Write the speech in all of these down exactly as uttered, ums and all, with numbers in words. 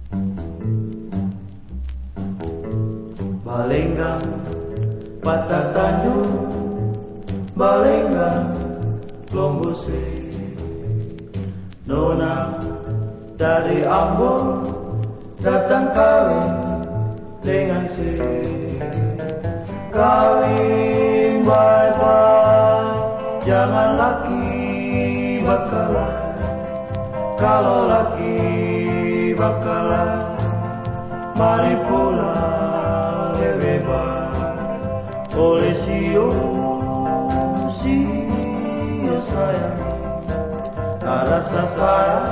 Balenggang, Patah Tanjung, Balenggang, Lombose, nona dari Ambon datang kawin dengan si kawin bye-bye, jangan laki bakalan, kalau laki bakalan, mari pulang lebih baik oleh sio sio sayang, rasa sayang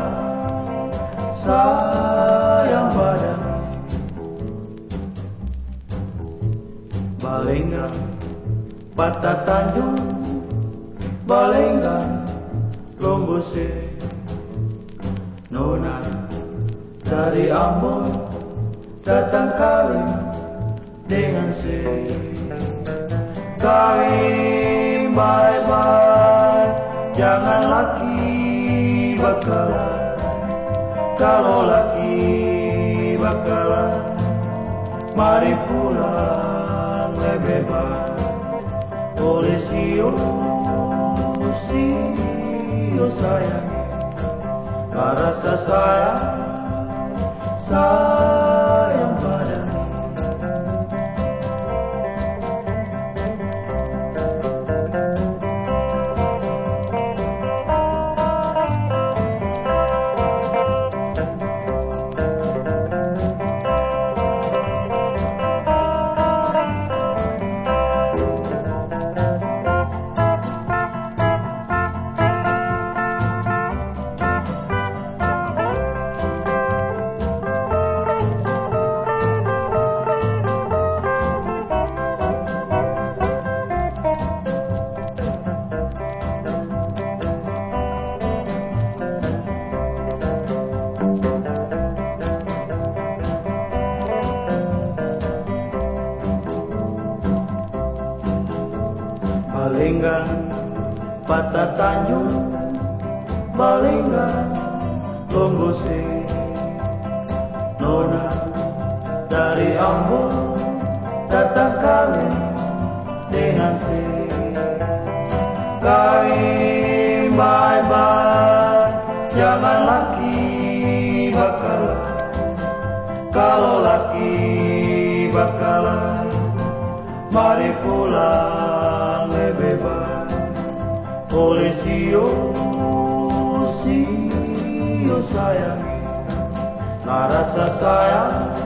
sayang badan. Balenggang, Patah Tanjung, Balenggang, Lombose, nona dari Ambon datang kawin dengan si kawin bye-bye, jangan laki bakalan, kalau laki bakalan, mari pulang lebih baik oleh sio sio sayang, rasa sayang sayang badan. Balenggang, Patah Tanjung, Balenggang, Lombose, nona dari Ambon datang kawin dengan si kawin bye-bye, jangan laki bakalan, kalau laki bakalan, mari pulang lebih baik oleh sio sio sayang, rasa sayang